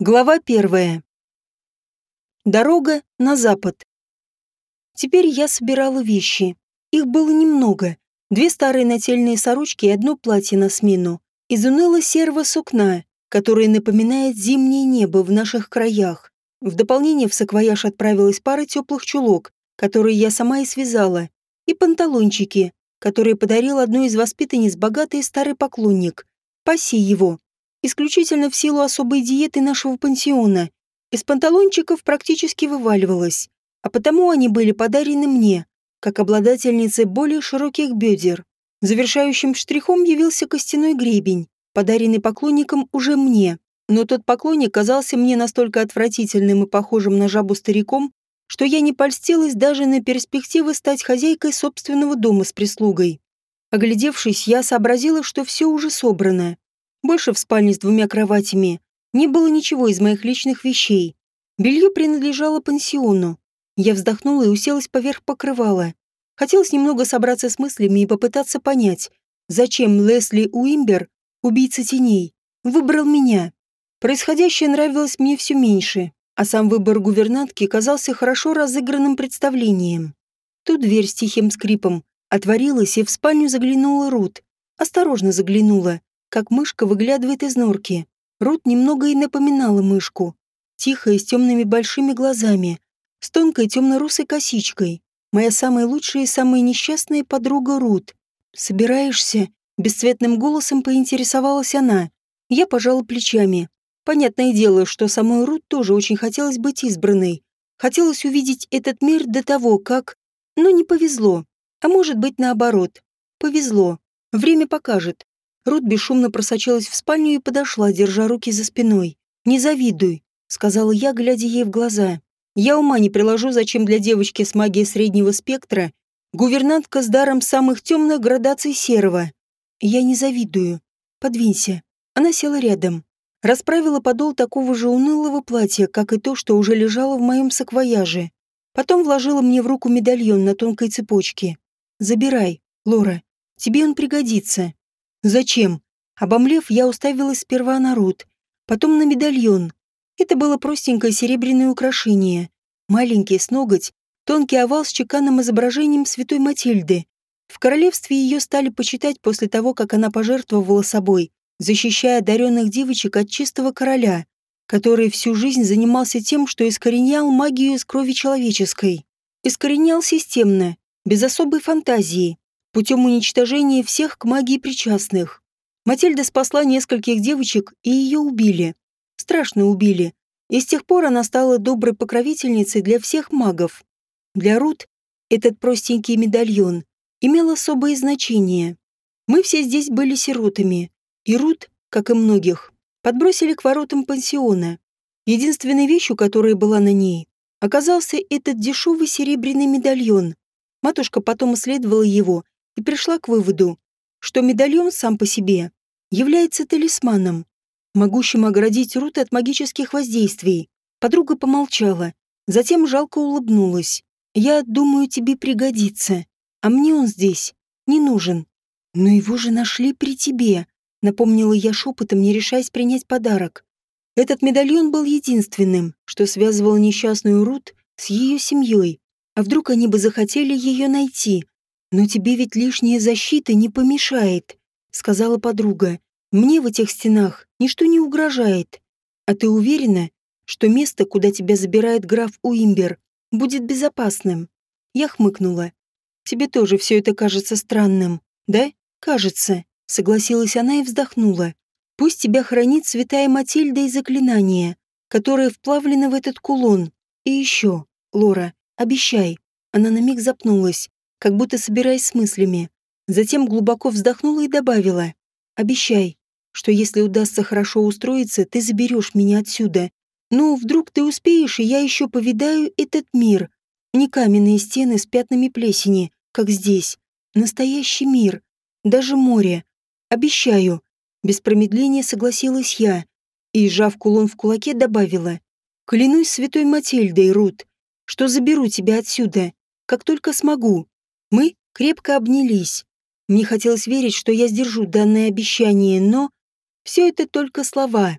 Глава 1. Дорога на запад. Теперь я собирала вещи. Их было немного. 2 старые нательные сорочки и одно платье на смену. Из уныло-серого сукна, которое напоминает зимнее небо в наших краях. В дополнение в саквояж отправилась пара теплых чулок, которые я сама и связала, и панталончики, которые подарил одной из воспитанниц богатый старый поклонник. Паси его. Исключительно в силу особой диеты нашего пансиона. Из панталончиков практически вываливалось, а потому они были подарены мне, как обладательнице более широких бедер. Завершающим штрихом явился костяной гребень, подаренный поклонником уже мне. Но тот поклонник казался мне настолько отвратительным и похожим на жабу стариком, что я не польстилась даже на перспективы стать хозяйкой собственного дома с прислугой. Оглядевшись, я сообразила, что все уже собрано. Больше в спальне с 2 кроватями не было ничего из моих личных вещей. Белье принадлежало пансиону. Я вздохнула и уселась поверх покрывала. Хотелось немного собраться с мыслями и попытаться понять, зачем Лесли Уимбер, убийца теней, выбрал меня. Происходящее нравилось мне все меньше, а сам выбор гувернантки казался хорошо разыгранным представлением. Тут дверь с тихим скрипом отворилась, и в спальню заглянула Рут. Осторожно заглянула, как мышка выглядывает из норки. Рут немного и напоминала мышку. Тихая, с темными большими глазами, с тонкой темно-русой косичкой. Моя самая лучшая и самая несчастная подруга Рут. «Собираешься?» — бесцветным голосом поинтересовалась она. Я пожала плечами. Понятное дело, что самой Рут тоже очень хотелось быть избранной. Хотелось увидеть этот мир до того, как... Но не повезло. А может быть, наоборот. Повезло. Время покажет. Рут бесшумно просочилась в спальню и подошла, держа руки за спиной. «Не завидуй», — сказала я, глядя ей в глаза. «Я ума не приложу, зачем для девочки с магией среднего спектра гувернантка с даром самых темных градаций серого. Я не завидую. Подвинься». Она села рядом. Расправила подол такого же унылого платья, как и то, что уже лежало в моем саквояже. Потом вложила мне в руку медальон на тонкой цепочке. «Забирай, Лора. Тебе он пригодится». «Зачем?» Обомлев, я уставилась сперва на Рут, потом на медальон. Это было простенькое серебряное украшение. Маленький, с ноготь, тонкий овал с чеканным изображением святой Матильды. В королевстве ее стали почитать после того, как она пожертвовала собой, защищая одаренных девочек от чистого короля, который всю жизнь занимался тем, что искоренял магию из крови человеческой. Искоренял системно, без особой фантазии, путем уничтожения всех к магии причастных. Матильда спасла нескольких девочек, и ее убили. Страшно убили. И с тех пор она стала доброй покровительницей для всех магов. Для Рут этот простенький медальон имел особое значение. Мы все здесь были сиротами, и Рут, как и многих, подбросили к воротам пансиона. Единственной вещью, которая была на ней, оказался этот дешевый серебряный медальон. Матушка потом исследовала его и пришла к выводу, что медальон сам по себе является талисманом, могущим оградить Рут от магических воздействий. Подруга помолчала, затем жалко улыбнулась. «Я думаю, тебе пригодится, а мне он здесь не нужен». «Но его же нашли при тебе», — напомнила я шепотом, не решаясь принять подарок. Этот медальон был единственным, что связывало несчастную Рут с ее семьей. А вдруг они бы захотели ее найти? «Но тебе ведь лишняя защита не помешает», — сказала подруга. «Мне в этих стенах ничто не угрожает. А ты уверена, что место, куда тебя забирает граф Уимбер, будет безопасным?» Я хмыкнула. «Тебе тоже все это кажется странным, да?» «Кажется», — согласилась она и вздохнула. «Пусть тебя хранит святая Матильда и заклинание, которое вплавлено в этот кулон. И еще, Лора, обещай». Она на миг запнулась, как будто собираясь с мыслями. Затем глубоко вздохнула и добавила. «Обещай, что если удастся хорошо устроиться, ты заберешь меня отсюда. Ну, вдруг ты успеешь, и я еще повидаю этот мир. Не каменные стены с пятнами плесени, как здесь. Настоящий мир. Даже море. Обещаю». Без промедления согласилась я и, сжав кулон в кулаке, добавила. «Клянусь святой Матильдой, Рут, что заберу тебя отсюда, как только смогу». Мы крепко обнялись. Мне хотелось верить, что я сдержу данное обещание, но... Все это только слова.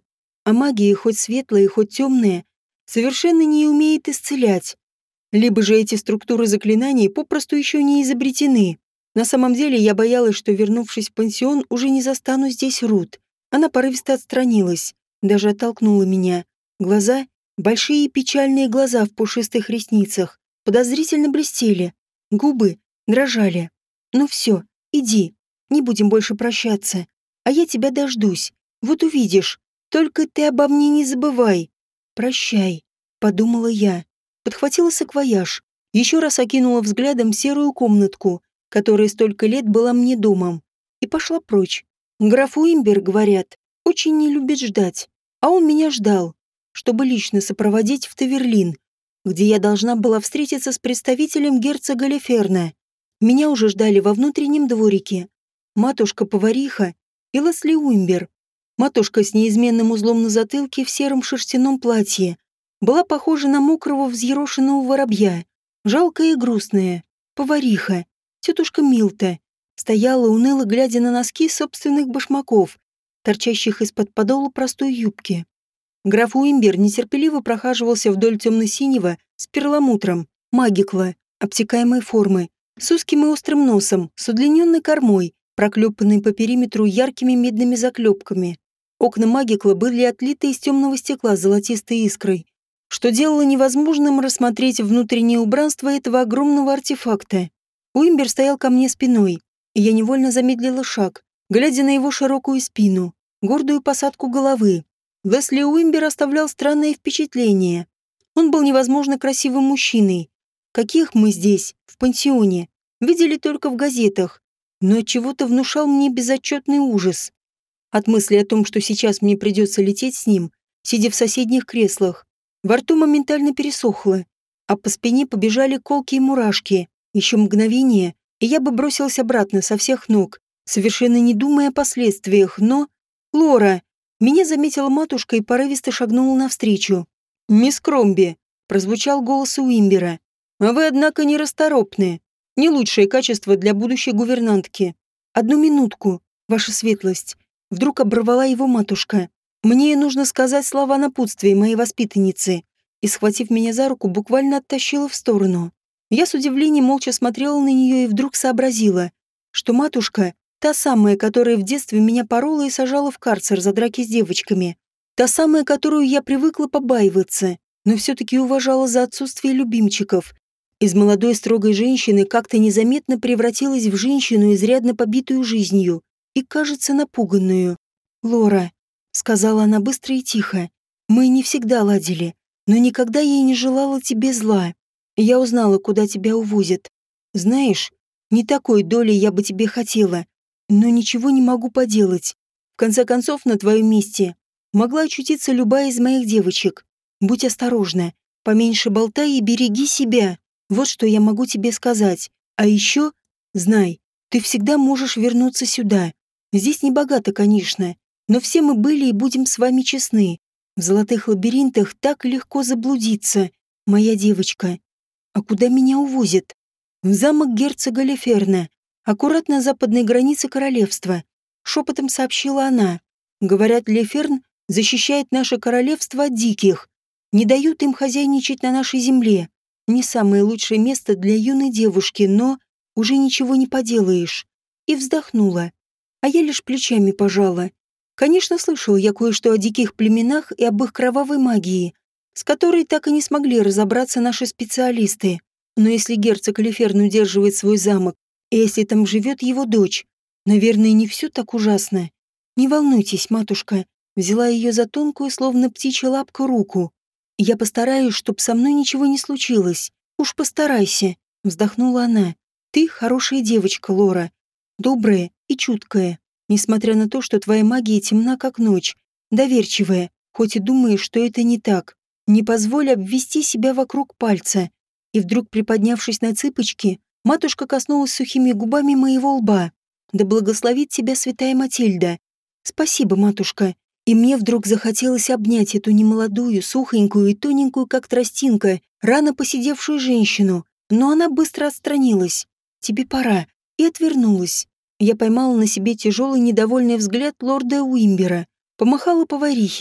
А магия, хоть светлая, хоть темная, совершенно не умеет исцелять. Либо же эти структуры заклинаний попросту еще не изобретены. На самом деле я боялась, что, вернувшись в пансион, уже не застану здесь Рут. Она порывисто отстранилась, даже оттолкнула меня. Глаза, большие печальные глаза в пушистых ресницах, подозрительно блестели. Губы дрожали. «Ну все, иди, не будем больше прощаться. А я тебя дождусь. Вот увидишь. Только ты обо мне не забывай». «Прощай», — подумала я. Подхватила саквояж, еще раз окинула взглядом серую комнатку, которая столько лет была мне домом, и пошла прочь. Граф Уимбер, говорят, очень не любит ждать, а он меня ждал, чтобы лично сопроводить в Таверлин, где я должна была встретиться с представителем герцога Леферна. Меня уже ждали во внутреннем дворике. Матушка-повариха и Лесли Уимбер. Матушка с неизменным узлом на затылке в сером шерстяном платье была похожа на мокрого взъерошенного воробья, жалкая и грустная. Повариха, тетушка Милта, стояла уныло, глядя на носки собственных башмаков, торчащих из-под подола простой юбки. Граф Уимбер нетерпеливо прохаживался вдоль темно-синего с перламутром, магикла, обтекаемой формы, с узким и острым носом, с удлиненной кормой, проклепанной по периметру яркими медными заклепками. Окна магикла были отлиты из темного стекла с золотистой искрой, что делало невозможным рассмотреть внутреннее убранство этого огромного артефакта. Уимбер стоял ко мне спиной, и я невольно замедлила шаг, глядя на его широкую спину, гордую посадку головы. Лесли Уимбер оставлял странное впечатление. Он был невозможно красивым мужчиной, каких мы здесь, в пансионе, видели только в газетах, но от чего-то внушал мне безотчетный ужас. От мысли о том, что сейчас мне придется лететь с ним, сидя в соседних креслах, во рту моментально пересохло, а по спине побежали колкие мурашки. Еще мгновение, и я бы бросилась обратно со всех ног, совершенно не думая о последствиях, но... «Лора!» Меня заметила матушка и порывисто шагнула навстречу. «Мисс Кромби!» — прозвучал голос Уимбера. «А вы, однако, нерасторопны. Не лучшее качество для будущей гувернантки. Одну минутку, ваша светлость». Вдруг оборвала его матушка. «Мне нужно сказать слова напутствия моей воспитанницы». И, схватив меня за руку, буквально оттащила в сторону. Я с удивлением молча смотрела на нее и вдруг сообразила, что матушка — та самая, которая в детстве меня порола и сажала в карцер за драки с девочками. Та самая, которую я привыкла побаиваться, но все-таки уважала за отсутствие любимчиков. Из молодой строгой женщины как-то незаметно превратилась в женщину, изрядно побитую жизнью и, кажется, напуганную. «Лора», — сказала она быстро и тихо, — «мы не всегда ладили, но никогда я и не желала тебе зла. Я узнала, куда тебя увозят. Знаешь, не такой доли я бы тебе хотела, но ничего не могу поделать. В конце концов, на твоем месте могла очутиться любая из моих девочек. Будь осторожна, поменьше болтай и береги себя. Вот что я могу тебе сказать. А еще, знай, ты всегда можешь вернуться сюда. Здесь не богато, конечно, но все мы были и будем с вами честны. В золотых лабиринтах так легко заблудиться, моя девочка. А куда меня увозят? В замок герцога Леферна, аккуратно на западной границе королевства. Шепотом сообщила она. Говорят, Леферн защищает наше королевство от диких. Не дают им хозяйничать на нашей земле. Не самое лучшее место для юной девушки, но уже ничего не поделаешь. И вздохнула. А я лишь плечами пожала. Конечно, слышала я кое-что о диких племенах и об их кровавой магии, с которой так и не смогли разобраться наши специалисты. Но если герцог Леферн удерживает свой замок, и если там живет его дочь, наверное, не все так ужасно. Не волнуйтесь, матушка. Взяла ее за тонкую, словно птичья лапка, руку. Я постараюсь, чтоб со мной ничего не случилось. Уж постарайся, вздохнула она. Ты хорошая девочка, Лора. Добрая и чуткая. Несмотря на то, что твоя магия темна, как ночь. Доверчивая, хоть и думаешь, что это не так. Не позволь обвести себя вокруг пальца. И вдруг, приподнявшись на цыпочки, матушка коснулась сухими губами моего лба. Да благословит тебя святая Матильда. Спасибо, матушка. И мне вдруг захотелось обнять эту немолодую, сухонькую и тоненькую, как тростинка, рано посидевшую женщину, но она быстро отстранилась. Тебе пора. И отвернулась. Я поймала на себе тяжелый недовольный взгляд лорда Уимбера, помахала поварихе,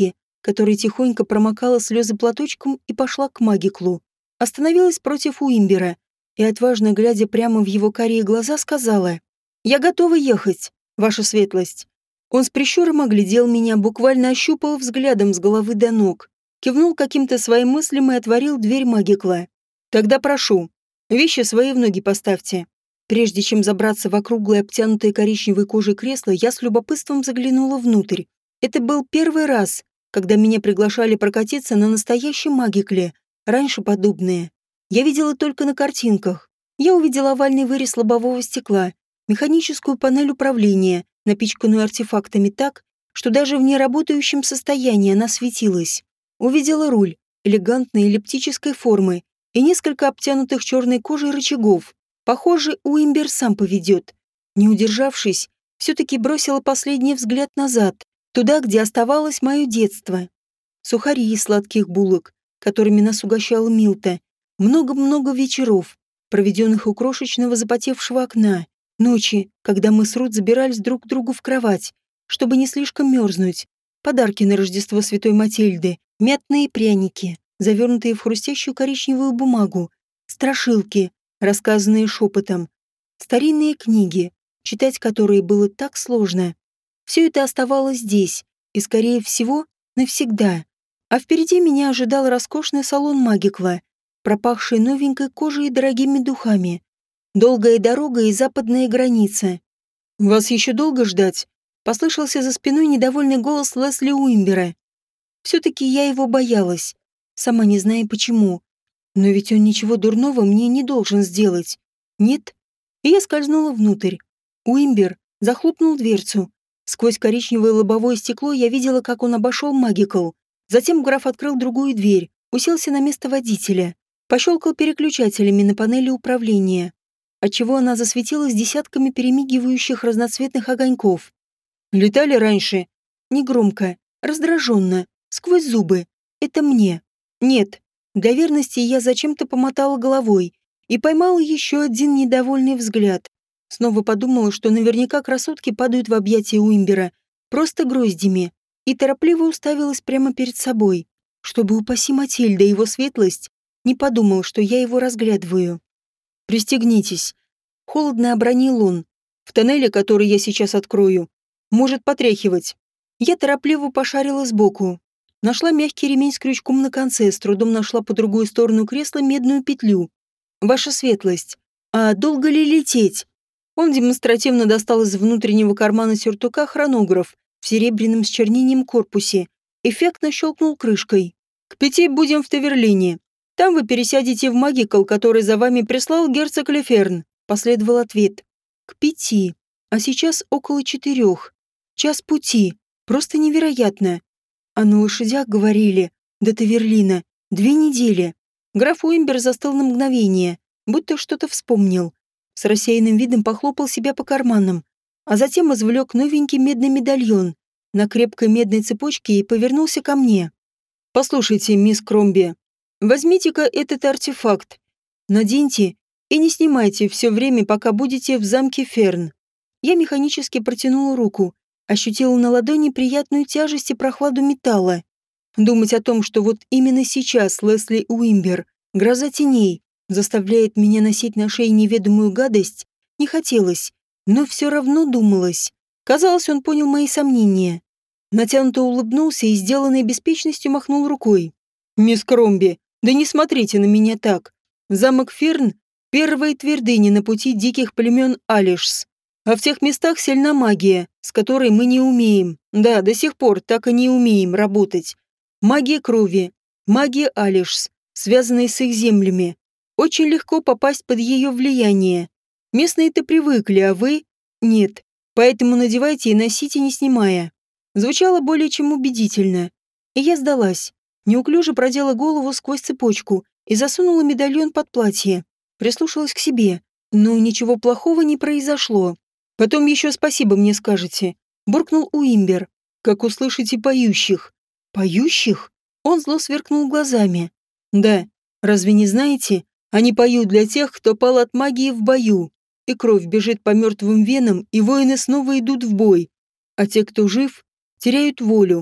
которая тихонько промокала слезы платочком и пошла к магиклу. Остановилась против Уимбера и, отважно глядя прямо в его карие глаза, сказала: «Я готова ехать, ваша светлость». Он с прищуром оглядел меня, буквально ощупал взглядом с головы до ног, кивнул каким-то своим мыслям и отворил дверь магикла. «Тогда прошу, вещи свои в ноги поставьте». Прежде чем забраться в округлое обтянутое коричневой кожей кресло, я с любопытством заглянула внутрь. Это был первый раз, когда меня приглашали прокатиться на настоящем магикле. Раньше подобное я видела только на картинках. Я увидела овальный вырез лобового стекла, механическую панель управления, напичканную артефактами так, что даже в неработающем состоянии она светилась. Увидела руль, элегантной эллиптической формы и несколько обтянутых черной кожей рычагов. Похоже, Уимбер сам поведет. Не удержавшись, все-таки бросила последний взгляд назад, туда, где оставалось мое детство. Сухари из сладких булок, которыми нас угощала Милта. Много-много вечеров, проведенных у крошечного запотевшего окна. Ночи, когда мы с Рут забирались друг к другу в кровать, чтобы не слишком мерзнуть. Подарки на Рождество Святой Матильды, мятные пряники, завернутые в хрустящую коричневую бумагу, страшилки, рассказанные шепотом, старинные книги, читать которые было так сложно. Все это оставалось здесь, и, скорее всего, навсегда. А впереди меня ожидал роскошный салон магикла, пропахший новенькой кожей и дорогими духами. Долгая дорога и западная граница. «Вас еще долго ждать?» — послышался за спиной недовольный голос Лесли Уимбера. Все-таки я его боялась, сама не зная почему. Но ведь он ничего дурного мне не должен сделать. Нет? И я скользнула внутрь. Уимбер захлопнул дверцу. Сквозь коричневое лобовое стекло я видела, как он обошел магикл. Затем граф открыл другую дверь, уселся на место водителя, пощелкал переключателями на панели управления, отчего она засветилась десятками перемигивающих разноцветных огоньков. «Летали раньше?» Негромко, раздраженно, сквозь зубы. «Это мне». «Нет». Для верности я зачем-то помотала головой и поймала еще один недовольный взгляд. Снова подумала, что наверняка красотки падают в объятия Уимбера просто гроздями, и торопливо уставилась прямо перед собой, чтобы, упаси Матильда, его светлость, не подумал, что я его разглядываю. «Пристегнитесь», — холодно обронил он. «В тоннеле, который я сейчас открою, может потряхивать». Я торопливо пошарила сбоку. Нашла мягкий ремень с крючком на конце, с трудом нашла по другую сторону кресла медную петлю. «Ваша светлость, а долго ли лететь?» Он демонстративно достал из внутреннего кармана сюртука хронограф в серебряном с чернением корпусе. Эффектно щелкнул крышкой. «К 5 будем в Таверлине. Там вы пересядете в магикл, который за вами прислал герцог Леферн», — последовал ответ. «К 5. А сейчас около 4. Час пути. Просто невероятно. А на лошадях говорили, до Таверлина, 2 недели». Граф Уимбер застыл на мгновение, будто что-то вспомнил. С рассеянным видом похлопал себя по карманам, а затем извлек новенький медный медальон на крепкой медной цепочке и повернулся ко мне. «Послушайте, мисс Кромби, возьмите-ка этот артефакт, наденьте и не снимайте все время, пока будете в замке Ферн». Я механически протянула руку, ощутила на ладони приятную тяжесть и прохладу металла. Думать о том, что вот именно сейчас Лесли Уимбер, гроза теней, заставляет меня носить на шее неведомую гадость, не хотелось, но все равно думалось. Казалось, он понял мои сомнения. Натянуто улыбнулся и, сделанной беспечностью, махнул рукой. «Мисс Кромби, да не смотрите на меня так. Замок Ферн — первая твердыня на пути диких племен Алишс. А в тех местах сильна магия, с которой мы не умеем. Да, до сих пор так и не умеем работать. Магия крови, магия Алишс, связанная с их землями. Очень легко попасть под ее влияние. Местные-то привыкли, а вы — нет. Поэтому надевайте и носите, не снимая». Звучало более чем убедительно. И я сдалась. Неуклюже продела голову сквозь цепочку и засунула медальон под платье. Прислушалась к себе. Но ничего плохого не произошло. «Потом еще спасибо мне скажете», — буркнул Уимбер. «Как услышите поющих». «Поющих?» Он зло сверкнул глазами. «Да, разве не знаете? Они поют для тех, кто пал от магии в бою. И кровь бежит по мертвым венам, и воины снова идут в бой. А те, кто жив, теряют волю.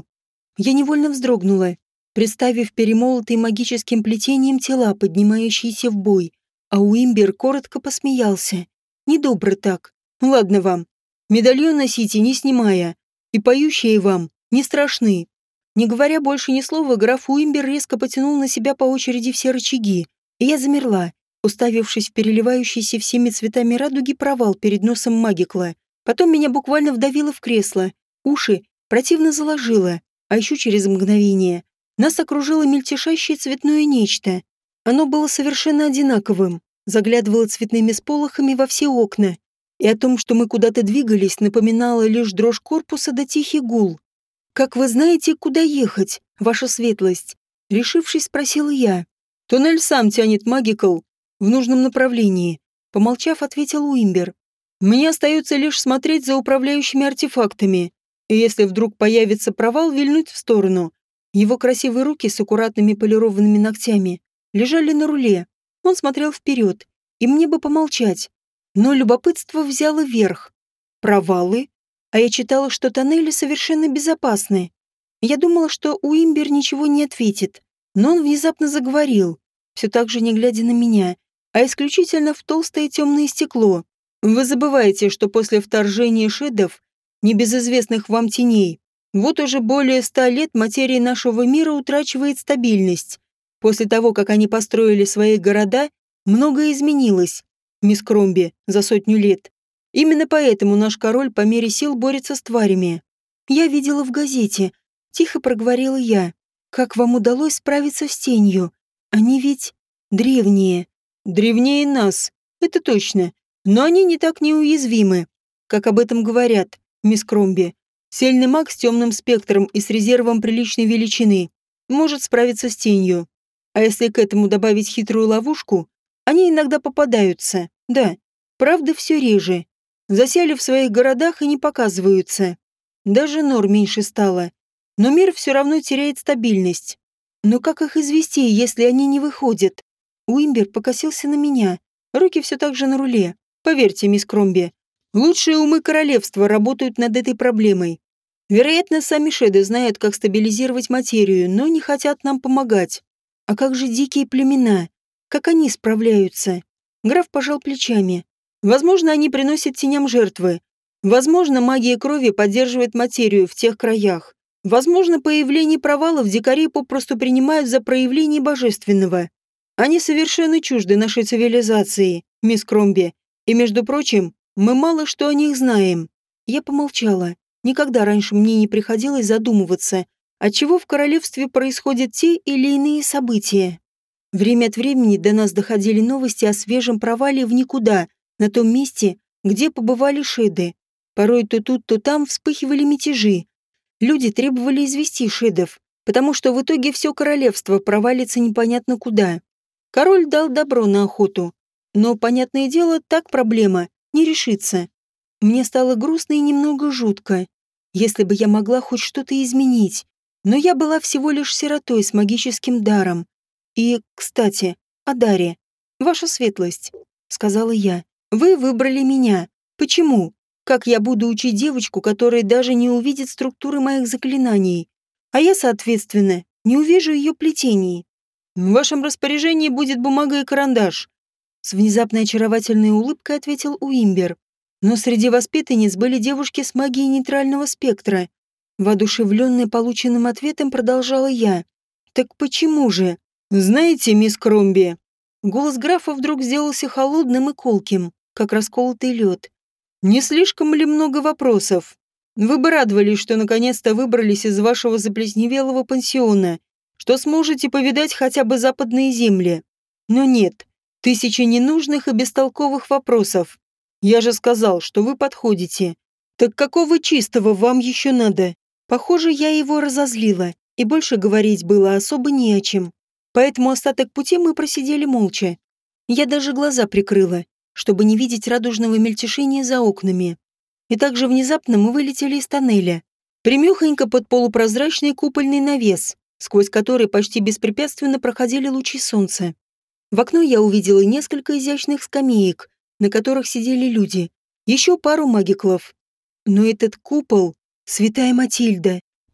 Я невольно вздрогнула, представив перемолотые магическим плетением тела, поднимающиеся в бой, а Уимбер коротко посмеялся. Недобро так. Ладно вам. Медальон носите, не снимая, и поющие вам не страшны. Не говоря больше ни слова, граф Уимбер резко потянул на себя по очереди все рычаги, и я замерла, уставившись в переливающийся всеми цветами радуги провал перед носом Магикла. Потом меня буквально вдавило в кресло, уши противно заложило, а еще через мгновение нас окружило мельтешащее цветное нечто. Оно было совершенно одинаковым, заглядывало цветными сполохами во все окна, и о том, что мы куда-то двигались, напоминало лишь дрожь корпуса да тихий гул. «Как вы знаете, куда ехать, ваша светлость?» Решившись, спросила я. «Туннель сам тянет Магикл в нужном направлении», помолчав, ответил Уимбер. «Мне остается лишь смотреть за управляющими артефактами, и если вдруг появится провал, вильнуть в сторону». Его красивые руки с аккуратными полированными ногтями лежали на руле. Он смотрел вперед, и мне бы помолчать. Но любопытство взяло верх. Провалы? А я читала, что тоннели совершенно безопасны. Я думала, что Уимбер ничего не ответит, но он внезапно заговорил, все так же не глядя на меня, а исключительно в толстое темное стекло. «Вы забываете, что после вторжения шедов, небезызвестных вам теней, вот уже более 100 лет материя нашего мира утрачивает стабильность. После того, как они построили свои города, многое изменилось, мисс Кромби, за 100 лет. Именно поэтому наш король по мере сил борется с тварями. Я видела в газете, тихо проговорила я. Как вам удалось справиться с тенью? Они ведь древние. Древнее нас, это точно. Но они не так неуязвимы, как об этом говорят, мисс Кромби. Сильный маг с темным спектром и с резервом приличной величины может справиться с тенью. А если к этому добавить хитрую ловушку, они иногда попадаются, да. Правда, все реже. Засели в своих городах и не показываются. Даже нор меньше стало. Но мир все равно теряет стабильность. Но как их извести, если они не выходят? Уимбер покосился на меня. Руки все так же на руле. Поверьте, мисс Кромби, лучшие умы королевства работают над этой проблемой. Вероятно, сами шеды знают, как стабилизировать материю, но не хотят нам помогать. А как же дикие племена? Как они справляются? Граф пожал плечами. Возможно, они приносят теням жертвы. Возможно, магия крови поддерживает материю в тех краях. Возможно, появление провалов дикари попросту принимают за проявление божественного. Они совершенно чужды нашей цивилизации, мисс Кромби. И, между прочим, мы мало что о них знаем. Я помолчала. Никогда раньше мне не приходилось задумываться, отчего в королевстве происходят те или иные события. Время от времени до нас доходили новости о свежем провале в никуда, на том месте, где побывали шеды. Порой то тут, то там вспыхивали мятежи. Люди требовали извести шедов, потому что в итоге все королевство провалится непонятно куда. Король дал добро на охоту. Но, понятное дело, так проблема не решится. Мне стало грустно и немного жутко. Если бы я могла хоть что-то изменить. Но я была всего лишь сиротой с магическим даром. И, кстати, о даре. Ваша светлость, сказала я, вы выбрали меня. Почему? Как я буду учить девочку, которая даже не увидит структуры моих заклинаний? А я, соответственно, не увижу ее плетений. В вашем распоряжении будет бумага и карандаш. С внезапной очаровательной улыбкой ответил Уимбер. Но среди воспитанниц были девушки с магией нейтрального спектра. Воодушевленная полученным ответом продолжала я. Так почему же? Знаете, мисс Кромби, голос графа вдруг сделался холодным и колким, как расколотый лед. Не слишком ли много вопросов? Вы бы радовались, что наконец-то выбрались из вашего заплесневелого пансиона, что сможете повидать хотя бы западные земли. Но нет, тысячи ненужных и бестолковых вопросов. Я же сказал, что вы подходите. Так какого чистого вам еще надо? Похоже, я его разозлила, и больше говорить было особо не о чем. Поэтому остаток пути мы просидели молча. Я даже глаза прикрыла, чтобы не видеть радужного мельтешения за окнами. И также внезапно мы вылетели из тоннеля, прямехонько под полупрозрачный купольный навес, сквозь который почти беспрепятственно проходили лучи солнца. В окно я увидела несколько изящных скамеек, на которых сидели люди, еще пару магиклов. Но этот купол, святая Матильда,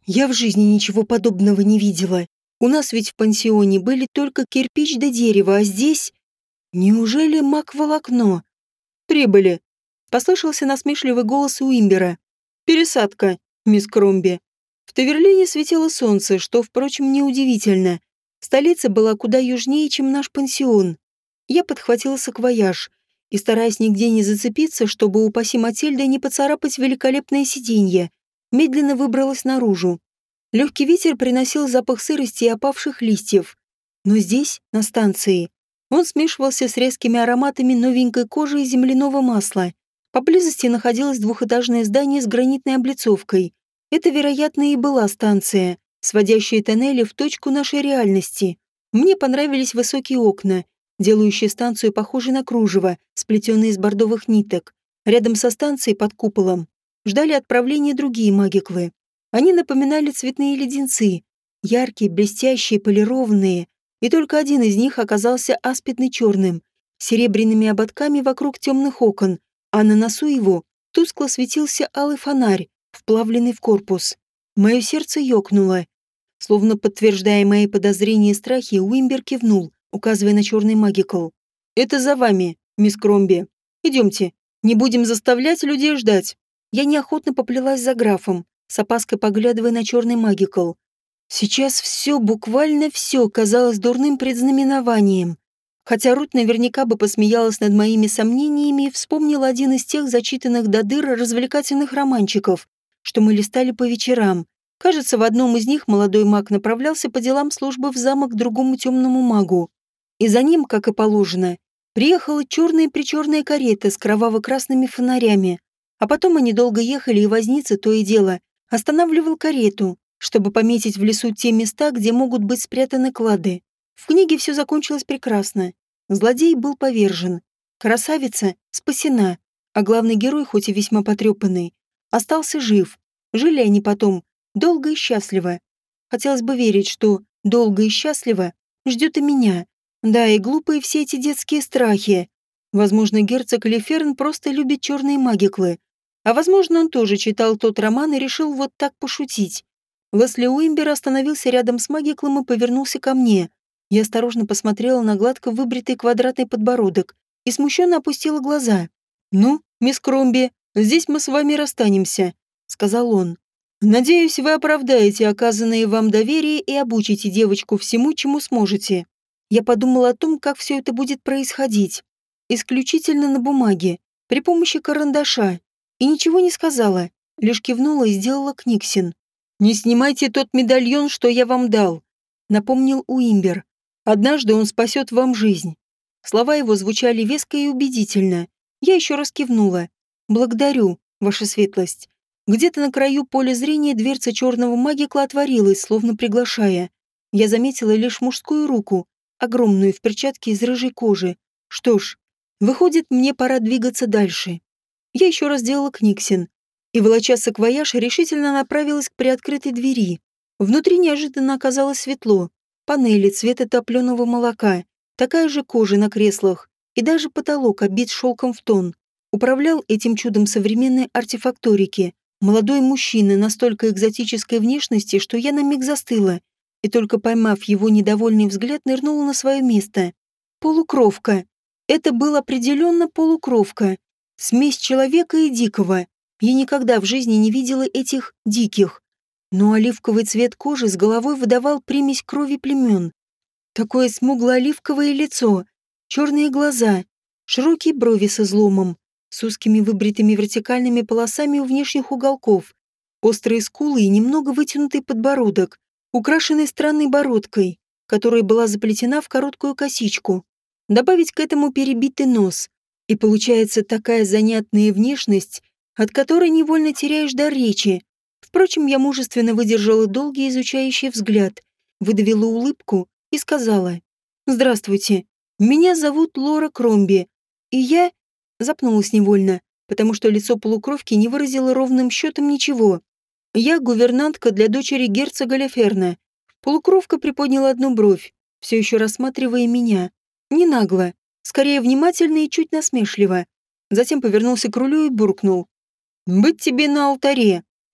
Я в жизни ничего подобного не видела. У нас ведь в пансионе были только кирпич да дерево, а здесь... Неужели маг-волокно? Прибыли. Послышался насмешливый голос Уимбера. Пересадка, мисс Кромби. В Таверлине светило солнце, что, впрочем, неудивительно. Столица была куда южнее, чем наш пансион. Я подхватила саквояж и, стараясь нигде не зацепиться, чтобы, упаси Матильда, не поцарапать великолепное сиденье, медленно выбралась наружу. Легкий ветер приносил запах сырости и опавших листьев. Но здесь, на станции, он смешивался с резкими ароматами новенькой кожи и земляного масла. Поблизости находилось двухэтажное здание с гранитной облицовкой. Это, вероятно, и была станция, сводящая тоннели в точку нашей реальности. Мне понравились высокие окна, делающие станцию похожей на кружево, сплетенное из бордовых ниток. Рядом со станцией под куполом ждали отправления другие магиклы. Они напоминали цветные леденцы, яркие, блестящие, полированные, и только один из них оказался аспидно-черным, с серебряными ободками вокруг темных окон, а на носу его тускло светился алый фонарь, вплавленный в корпус. Мое сердце ёкнуло. Словно подтверждая мои подозрения и страхи, Уимбер кивнул, указывая на черный магикл. «Это за вами, мисс Кромби. Идемте, не будем заставлять людей ждать». Я неохотно поплелась за графом, с опаской поглядывая на черный магикл. Сейчас все, буквально все, казалось дурным предзнаменованием. Хотя Рут наверняка бы посмеялась над моими сомнениями и вспомнила один из тех зачитанных до дыр развлекательных романчиков, что мы листали по вечерам. Кажется, в одном из них молодой маг направлялся по делам службы в замок к другому темному магу. И за ним, как и положено, приехала черная-причерная карета с кроваво-красными фонарями. А потом они долго ехали, и возница, то и дело, останавливал карету, чтобы пометить в лесу те места, где могут быть спрятаны клады. В книге все закончилось прекрасно. Злодей был повержен, красавица спасена, а главный герой, хоть и весьма потрепанный, остался жив. Жили они потом долго и счастливо. Хотелось бы верить, что долго и счастливо ждет и меня. Да, и глупые все эти детские страхи. Возможно, герцог Леферн просто любит черные магиклы. А возможно, он тоже читал тот роман и решил вот так пошутить. Лесли Уимбер остановился рядом с магиклом и повернулся ко мне. Я осторожно посмотрела на гладко выбритый квадратный подбородок и смущенно опустила глаза. «Ну, мисс Кромби, здесь мы с вами расстанемся», — сказал он. «Надеюсь, вы оправдаете оказанное вам доверие и обучите девочку всему, чему сможете». Я подумала о том, как все это будет происходить. Исключительно на бумаге, при помощи карандаша. И ничего не сказала, лишь кивнула и сделала книгсин. «Не снимайте тот медальон, что я вам дал», — напомнил Уимбер. «Однажды он спасет вам жизнь». Слова его звучали веско и убедительно. Я еще раз кивнула. «Благодарю, ваша светлость». Где-то на краю поля зрения дверца черного магикла отворилась, словно приглашая. Я заметила лишь мужскую руку, огромную в перчатке из рыжей кожи. Что ж, выходит, мне пора двигаться дальше. Я еще раз сделала книгсин и, волоча саквояж, решительно направилась к приоткрытой двери. Внутри неожиданно оказалось светло. Панели цвета топленого молока, такая же кожа на креслах и даже потолок обит шелком в тон. Управлял этим чудом современной артефакторики молодой мужчина настолько экзотической внешности, что я на миг застыла и, только поймав его недовольный взгляд, нырнула на свое место. Полукровка. Это был определенно полукровка. Смесь человека и дикого. Я никогда в жизни не видела этих диких. Но оливковый цвет кожи с головой выдавал примесь крови племен. Такое смугло-оливковое лицо, черные глаза, широкие брови с изломом, с узкими выбритыми вертикальными полосами у внешних уголков, острые скулы и немного вытянутый подбородок, украшенный странной бородкой, которая была заплетена в короткую косичку. Добавить к этому перебитый нос, и получается такая занятная внешность, от которой невольно теряешь дар речи. Впрочем, я мужественно выдержала долгий изучающий взгляд, выдавила улыбку и сказала: «Здравствуйте, меня зовут Лора Кромби, и я...» Запнулась невольно, потому что лицо полукровки не выразило ровным счетом ничего. «Я гувернантка для дочери герцога Леферна». Полукровка приподняла одну бровь, все еще рассматривая меня. Не нагло, скорее внимательно и чуть насмешливо. Затем повернулся к рулю и буркнул: «Быть тебе на алтаре».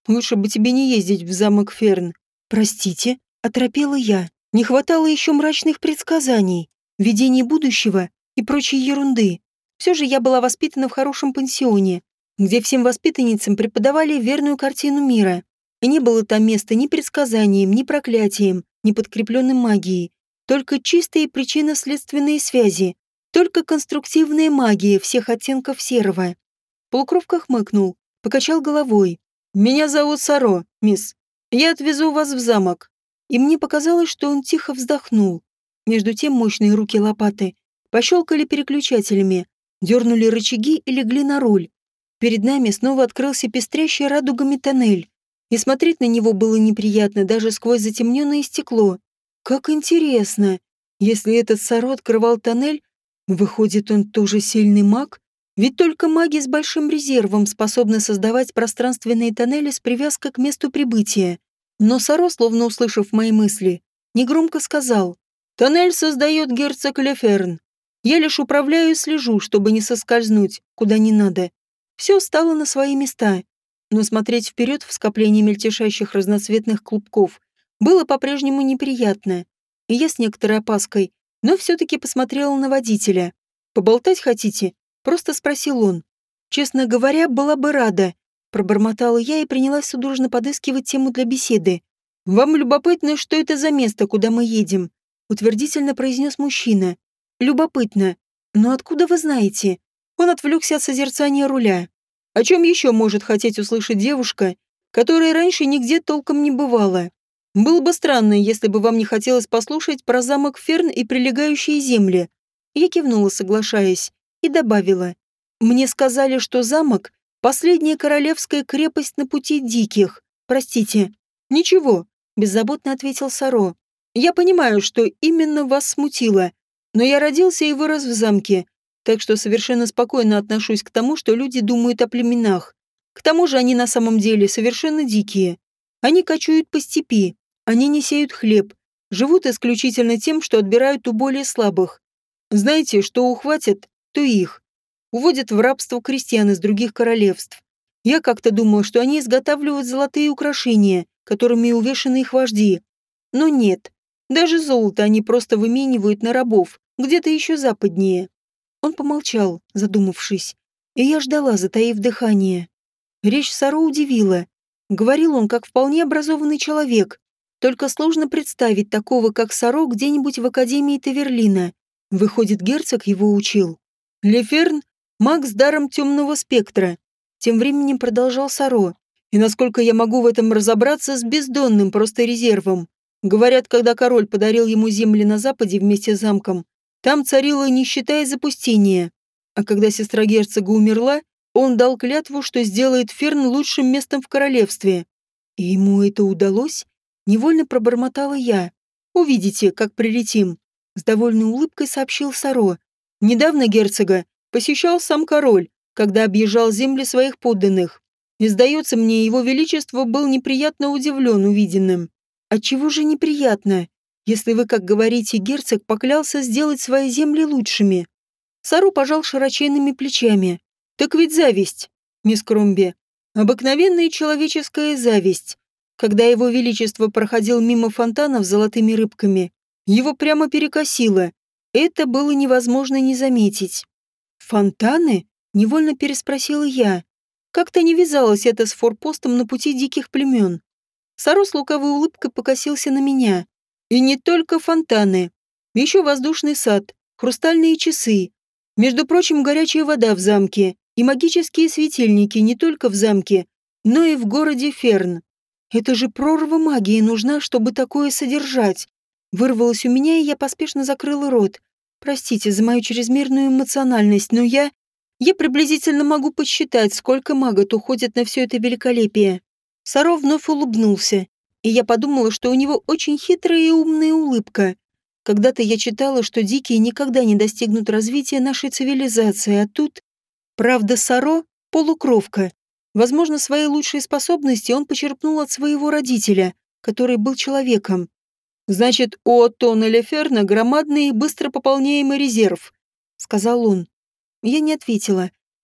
Лучше бы тебе не ездить в замок Ферн. Простите, оторопела я. Не хватало еще мрачных предсказаний, видений будущего и прочей ерунды. Все же я была воспитана в хорошем пансионе, где всем воспитанницам преподавали верную картину мира. И не было там места ни предсказаниям, ни проклятиям, ни подкрепленным магией. Только чистые причинно-следственные связи, только конструктивная магия всех оттенков серого. Полукровка хмыкнул, покачал головой. «Меня зовут Саро, мисс. Я отвезу вас в замок». И мне показалось, что он тихо вздохнул. Между тем мощные руки лопаты пощелкали переключателями, дернули рычаги и легли на руль. Перед нами снова открылся пестрящий радугами тоннель, и смотреть на него было неприятно даже сквозь затемненное стекло. Как интересно! Если этот Саро открывал тоннель, выходит, он тоже сильный маг? Ведь только маги с большим резервом способны создавать пространственные тоннели с привязкой к месту прибытия. Но Саро, словно услышав мои мысли, негромко сказал: «Тоннель создает герцог Леферн. Я лишь управляю и слежу, чтобы не соскользнуть, куда не надо». Все стало на свои места, но смотреть вперед в скоплении мельтешащих разноцветных клубков было по-прежнему неприятно. И я с некоторой опаской, но все-таки посмотрела на водителя. «Поболтать хотите?» — просто спросил он. «Честно говоря, была бы рада», — пробормотала я и принялась судорожно подыскивать тему для беседы. «Вам любопытно, что это за место, куда мы едем?» — утвердительно произнес мужчина. «Любопытно. Но откуда вы знаете?» Он отвлекся от созерцания руля. О чем еще может хотеть услышать девушка, которая раньше нигде толком не бывала? Было бы странно, если бы вам не хотелось послушать про замок Ферн и прилегающие земли. Я кивнула, соглашаясь, и добавила. Мне сказали, что замок — последняя королевская крепость на пути диких. Простите. Ничего, беззаботно ответил Саро. Я понимаю, что именно вас смутило, но я родился и вырос в замке, так что совершенно спокойно отношусь к тому, что люди думают о племенах. К тому же они на самом деле совершенно дикие. Они кочуют по степи, они не сеют хлеб, живут исключительно тем, что отбирают у более слабых. Знаете, что ухватят, то их. Уводят в рабство крестьян из других королевств. Я как-то думал, что они изготавливают золотые украшения, которыми увешаны их вожди. Но нет. Даже золото они просто выменивают на рабов, где-то еще западнее. Он помолчал, задумавшись, и я ждала, затаив дыхание. Речь Саро удивила. Говорил он, как вполне образованный человек. Только сложно представить такого, как Саро, где-нибудь в Академии Таверлина. Выходит, герцог его учил. Леферн — маг с даром темного спектра. Тем временем продолжал Саро. И насколько я могу в этом разобраться, с бездонным просто резервом. Говорят, когда король подарил ему земли на западе вместе с замком, там царила нищета и запустение. А когда сестра герцога умерла, он дал клятву, что сделает Ферн лучшим местом в королевстве. И ему это удалось? Невольно пробормотала я. Увидите, как прилетим. С довольной улыбкой сообщил Саро. Недавно герцога посещал сам король, когда объезжал земли своих подданных. И, сдается мне, его величество был неприятно удивлен увиденным. Отчего же неприятно? Если вы, как говорите, герцог поклялся сделать свои земли лучшими. Саро пожал широченными плечами. Так ведь зависть, мисс Кромби. Обыкновенная человеческая зависть. Когда его величество проходил мимо фонтанов с золотыми рыбками, его прямо перекосило. Это было невозможно не заметить. «Фонтаны?» — невольно переспросила я. Как-то не вязалось это с форпостом на пути диких племен. Саро с лукавой улыбкой покосился на меня. И не только фонтаны. Еще воздушный сад, хрустальные часы. Между прочим, горячая вода в замке и магические светильники не только в замке, но и в городе Ферн. Это же прорва магии нужна, чтобы такое содержать. Вырвалось у меня, и я поспешно закрыла рот. Простите за мою чрезмерную эмоциональность, но я приблизительно могу подсчитать, сколько магов уходит на все это великолепие. Саро вновь улыбнулся, и я подумала, что у него очень хитрая и умная улыбка. Когда-то я читала, что дикие никогда не достигнут развития нашей цивилизации, а тут... Правда, Саро — полукровка. Возможно, свои лучшие способности он почерпнул от своего родителя, который был человеком. «Значит, у Оттона Леферна громадный и быстро пополняемый резерв», — сказал он. Я не ответила.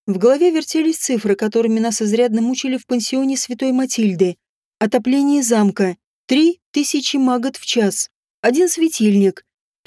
В голове вертелись цифры, которыми нас изрядно мучили в пансионе Святой Матильды. Отопление замка. 3000 магот в час. Один светильник.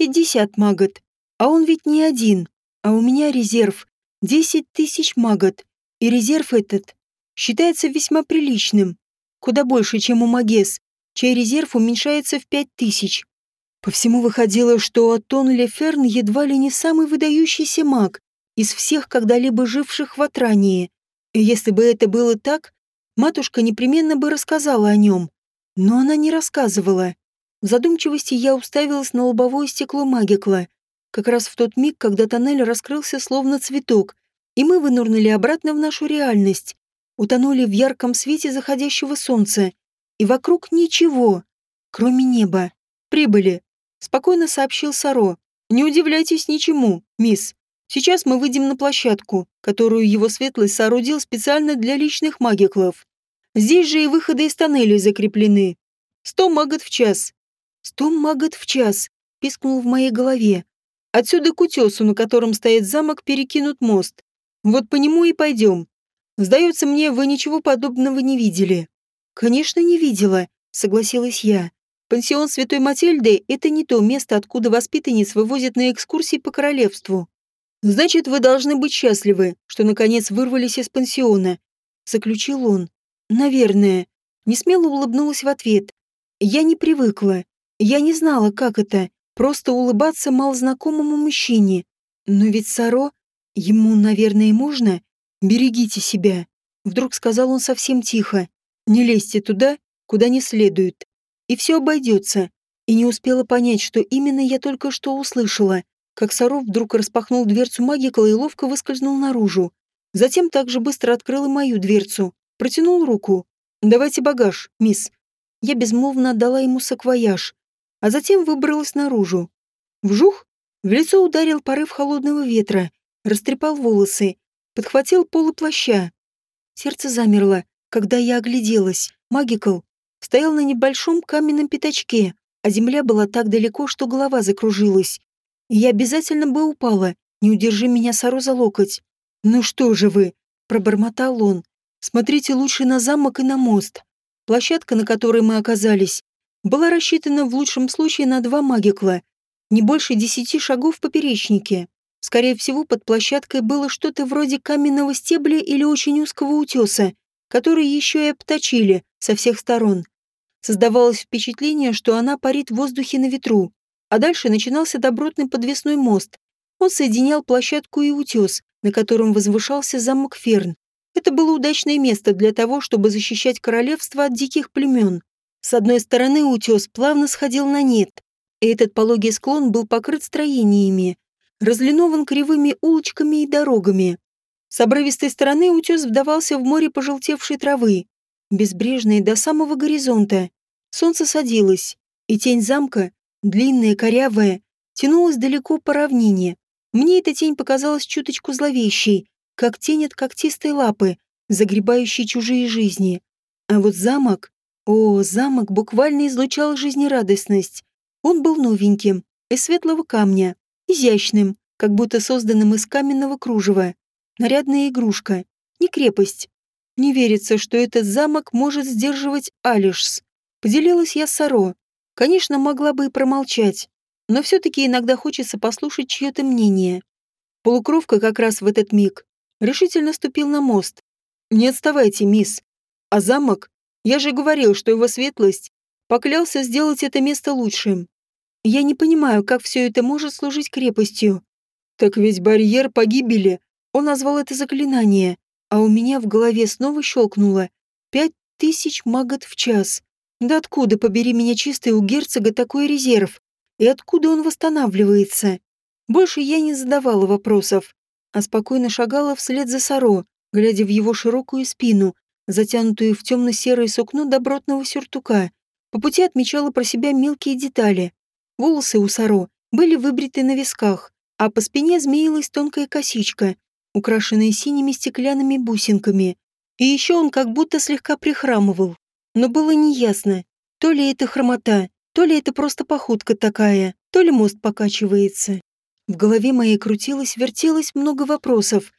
50 магот. А он ведь не один. А у меня резерв. 10 000 магот. И резерв этот считается весьма приличным. Куда больше, чем у Магес, чей резерв уменьшается в 5000. По всему выходило, что Атон Леферн едва ли не самый выдающийся маг из всех когда-либо живших в Атрании. И если бы это было так, матушка непременно бы рассказала о нем. Но она не рассказывала. В задумчивости я уставилась на лобовое стекло Магикла, как раз в тот миг, когда тоннель раскрылся словно цветок, и мы вынырнули обратно в нашу реальность, утонули в ярком свете заходящего солнца, и вокруг ничего, кроме неба. «Прибыли», — спокойно сообщил Саро. «Не удивляйтесь ничему, мисс. Сейчас мы выйдем на площадку, которую его светлость соорудил специально для личных магиклов. Здесь же и выходы из тоннелей закреплены. 100 магот в час». 100 магот в час, пискнул в моей голове. Отсюда к утесу, на котором стоит замок, перекинут мост. Вот по нему и пойдем. Сдается мне, вы ничего подобного не видели. Конечно, не видела, согласилась я. Пансион Святой Матильды – это не то место, откуда воспитанниц вывозят на экскурсии по королевству. Значит, вы должны быть счастливы, что наконец вырвались из пансиона, заключил он. Наверное. Несмело улыбнулась в ответ. Я не привыкла. Я не знала, как это, просто улыбаться малознакомому мужчине. Но ведь Саро, ему, наверное, можно? Берегите себя. Вдруг сказал он совсем тихо. Не лезьте туда, куда не следует. И все обойдется. И не успела понять, что именно я только что услышала, как Саро вдруг распахнул дверцу Магикла и ловко выскользнул наружу. Затем также быстро открыл и мою дверцу. Протянул руку. «Давайте багаж, мисс». Я безмолвно отдала ему саквояж, а затем выбралась наружу. Вжух! В лицо ударил порыв холодного ветра, растрепал волосы, подхватил полы плаща. Сердце замерло, когда я огляделась. Магикл стоял на небольшом каменном пятачке, а земля была так далеко, что голова закружилась. И я обязательно бы упала, не удержи меня Саро за локоть. «Ну что же вы?» – пробормотал он. «Смотрите лучше на замок и на мост». Площадка, на которой мы оказались, была рассчитана в лучшем случае на 2 магикла, не больше 10 шагов в поперечнике. Скорее всего, под площадкой было что-то вроде каменного стебля или очень узкого утеса, который еще и обточили со всех сторон. Создавалось впечатление, что она парит в воздухе на ветру, а дальше начинался добротный подвесной мост. Он соединял площадку и утес, на котором возвышался замок Ферн. Это было удачное место для того, чтобы защищать королевство от диких племен. С одной стороны утес плавно сходил на нет, и этот пологий склон был покрыт строениями, разлинован кривыми улочками и дорогами. С обрывистой стороны утес вдавался в море пожелтевшей травы, безбрежной до самого горизонта. Солнце садилось, и тень замка, длинная, корявая, тянулась далеко по равнине. Мне эта тень показалась чуточку зловещей, как тень от когтистой лапы, загребающей чужие жизни. А вот замок... О, замок буквально излучал жизнерадостность. Он был новеньким, из светлого камня, изящным, как будто созданным из каменного кружева. Нарядная игрушка, не крепость. Не верится, что этот замок может сдерживать Алишс. Поделилась я с Саро. Конечно, могла бы и промолчать, но все-таки иногда хочется послушать чье-то мнение. Полукровка как раз в этот миг решительно ступил на мост. «Не отставайте, мисс. А замок? Я же говорил, что его светлость поклялся сделать это место лучшим. Я не понимаю, как все это может служить крепостью. Так ведь барьер погибели. Он назвал это заклинание, а у меня в голове снова щелкнуло. 5000 магот в час. Да откуда, побери меня чистый, у герцога такой резерв? И откуда он восстанавливается?» Больше я не задавала вопросов, а спокойно шагала вслед за Саро, глядя в его широкую спину, затянутую в темно-серое сукно добротного сюртука. По пути отмечала про себя мелкие детали. Волосы у Саро были выбриты на висках, а по спине змеилась тонкая косичка, украшенная синими стеклянными бусинками. И еще он как будто слегка прихрамывал. Но было неясно, то ли это хромота, то ли это просто походка такая, то ли мост покачивается. В голове моей крутилось, вертелось много вопросов,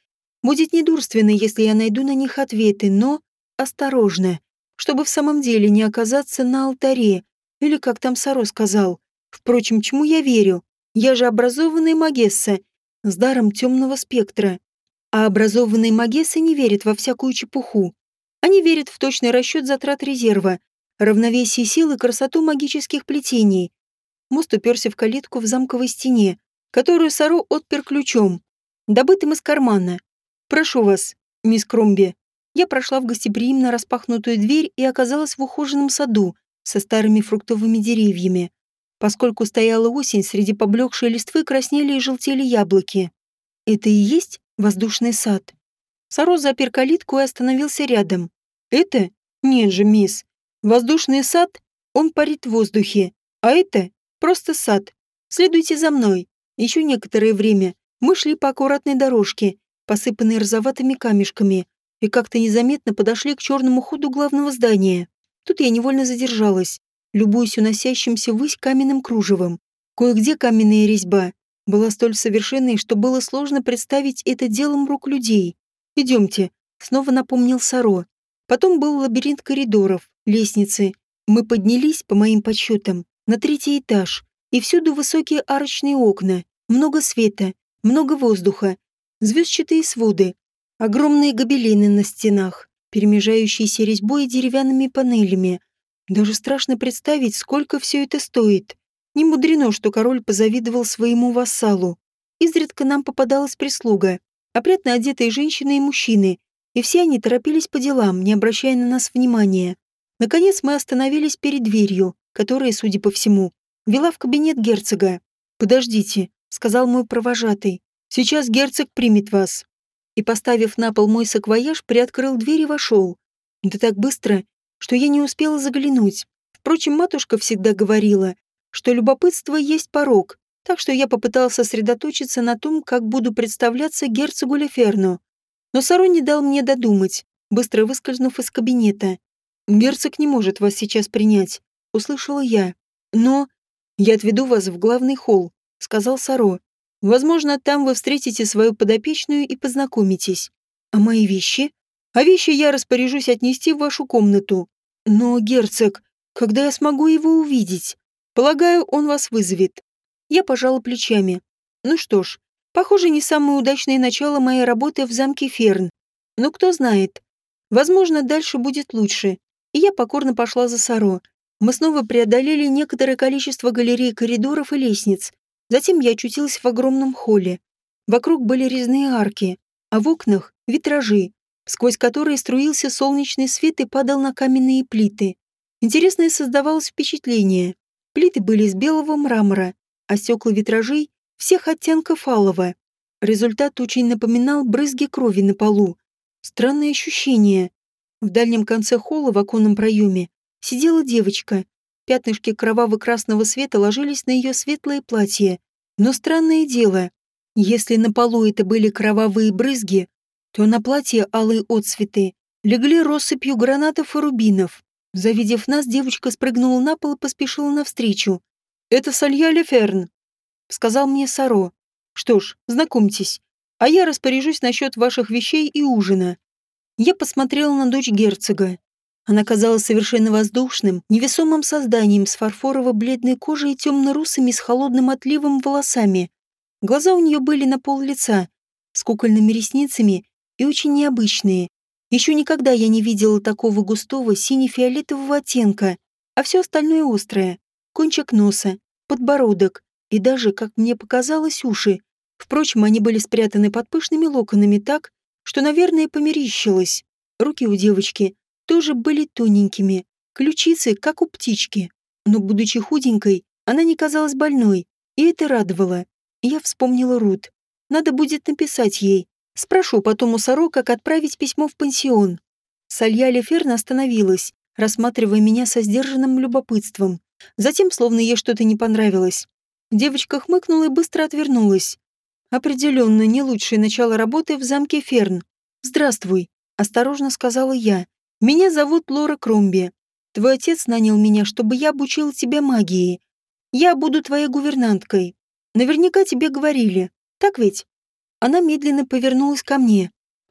Будет недурственно, если я найду на них ответы, но осторожно, чтобы в самом деле не оказаться на алтаре, или как там Саро сказал. Впрочем, чему я верю? Я же образованная магесса, с даром темного спектра. А образованные магессы не верят во всякую чепуху. Они верят в точный расчет затрат резерва, равновесие сил и красоту магических плетений. Мост уперся в калитку в замковой стене, которую Саро отпер ключом, добытым из кармана. «Прошу вас, мисс Кромби». Я прошла в гостеприимно распахнутую дверь и оказалась в ухоженном саду со старыми фруктовыми деревьями. Поскольку стояла осень, среди поблекшей листвы краснели и желтели яблоки. Это и есть воздушный сад? Саро запер калитку и остановился рядом. Это? Нет же, мисс. Воздушный сад, он парит в воздухе. А это просто сад. Следуйте за мной. Еще некоторое время мы шли по аккуратной дорожке, посыпанной розоватыми камешками, и как-то незаметно подошли к черному ходу главного здания. Тут я невольно задержалась, любуясь уносящимся ввысь каменным кружевом. Кое-где каменная резьба была столь совершенной, что было сложно представить это делом рук людей. «Идемте», — снова напомнил Саро. Потом был лабиринт коридоров, лестницы. Мы поднялись, по моим подсчетам, на 3-й этаж, и всюду высокие арочные окна, много света, много воздуха, звездчатые своды, огромные гобелены на стенах, перемежающиеся резьбой и деревянными панелями. Даже страшно представить, сколько все это стоит. Не мудрено, что король позавидовал своему вассалу. Изредка нам попадалась прислуга, опрятно одетые женщины и мужчины, и все они торопились по делам, не обращая на нас внимания. Наконец мы остановились перед дверью, которая, судя по всему, вела в кабинет герцога. «Подождите», — сказал мой провожатый, — «сейчас герцог примет вас». И, поставив на пол мой саквояж, приоткрыл дверь и вошел. Да так быстро, что я не успела заглянуть. Впрочем, матушка всегда говорила, что любопытство есть порок, так что я попытался сосредоточиться на том, как буду представляться герцогу Леферну. Но Саро не дал мне додумать, быстро выскользнув из кабинета. «Герцог не может вас сейчас принять», — услышала я. «Но я отведу вас в главный холл», — сказал Саро. «Возможно, там вы встретите свою подопечную и познакомитесь. А мои вещи? А вещи я распоряжусь отнести в вашу комнату. Но, герцог, когда я смогу его увидеть? Полагаю, он вас вызовет». Я пожала плечами. Ну что ж, похоже, не самое удачное начало моей работы в замке Ферн. Но кто знает. Возможно, дальше будет лучше. И я покорно пошла за Саро. Мы снова преодолели некоторое количество галерей, коридоров и лестниц. Затем я очутилась в огромном холле. Вокруг были резные арки, а в окнах — витражи, сквозь которые струился солнечный свет и падал на каменные плиты. Интересное создавалось впечатление. Плиты были из белого мрамора, а стекла витражей — всех оттенков алого. Результат очень напоминал брызги крови на полу. Странное ощущение. В дальнем конце холла в оконном проеме сидела девочка. Пятнышки кроваво-красного света ложились на ее светлое платье. Но странное дело, если на полу это были кровавые брызги, то на платье алые отцветы легли россыпью гранатов и рубинов. Завидев нас, девочка спрыгнула на пол и поспешила навстречу. «Это Салья Леферн», — сказал мне Саро. «Что ж, знакомьтесь, а я распоряжусь насчет ваших вещей и ужина». Я посмотрела на дочь герцога. Она казалась совершенно воздушным, невесомым созданием с фарфорово-бледной кожей и темно-русыми с холодным отливом волосами. Глаза у нее были на пол лица, с кукольными ресницами и очень необычные. Еще никогда я не видела такого густого сине-фиолетового оттенка, а все остальное острое. Кончик носа, подбородок и даже, как мне показалось, уши. Впрочем, они были спрятаны под пышными локонами так, что, наверное, померещилось. Руки у девочки тоже были тоненькими, ключицы, как у птички. Но, будучи худенькой, она не казалась больной, и это радовало. Я вспомнила Рут. Надо будет написать ей. Спрошу потом у Саро, как отправить письмо в пансион. Салья Леферн остановилась, рассматривая меня со сдержанным любопытством. Затем, словно ей что-то не понравилось, девочка хмыкнула и быстро отвернулась. Определенно, не лучшее начало работы в замке Ферн. «Здравствуй», — осторожно сказала я. «Меня зовут Лора Кромби. Твой отец нанял меня, чтобы я обучила тебя магии. Я буду твоей гувернанткой. Наверняка тебе говорили. Так ведь?» Она медленно повернулась ко мне.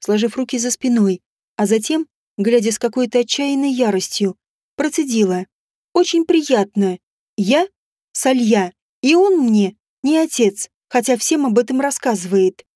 сложив руки за спиной, а затем, глядя с какой-то отчаянной яростью, процедила. «Очень приятно. Я — Салья, и он мне не отец, хотя всем об этом рассказывает.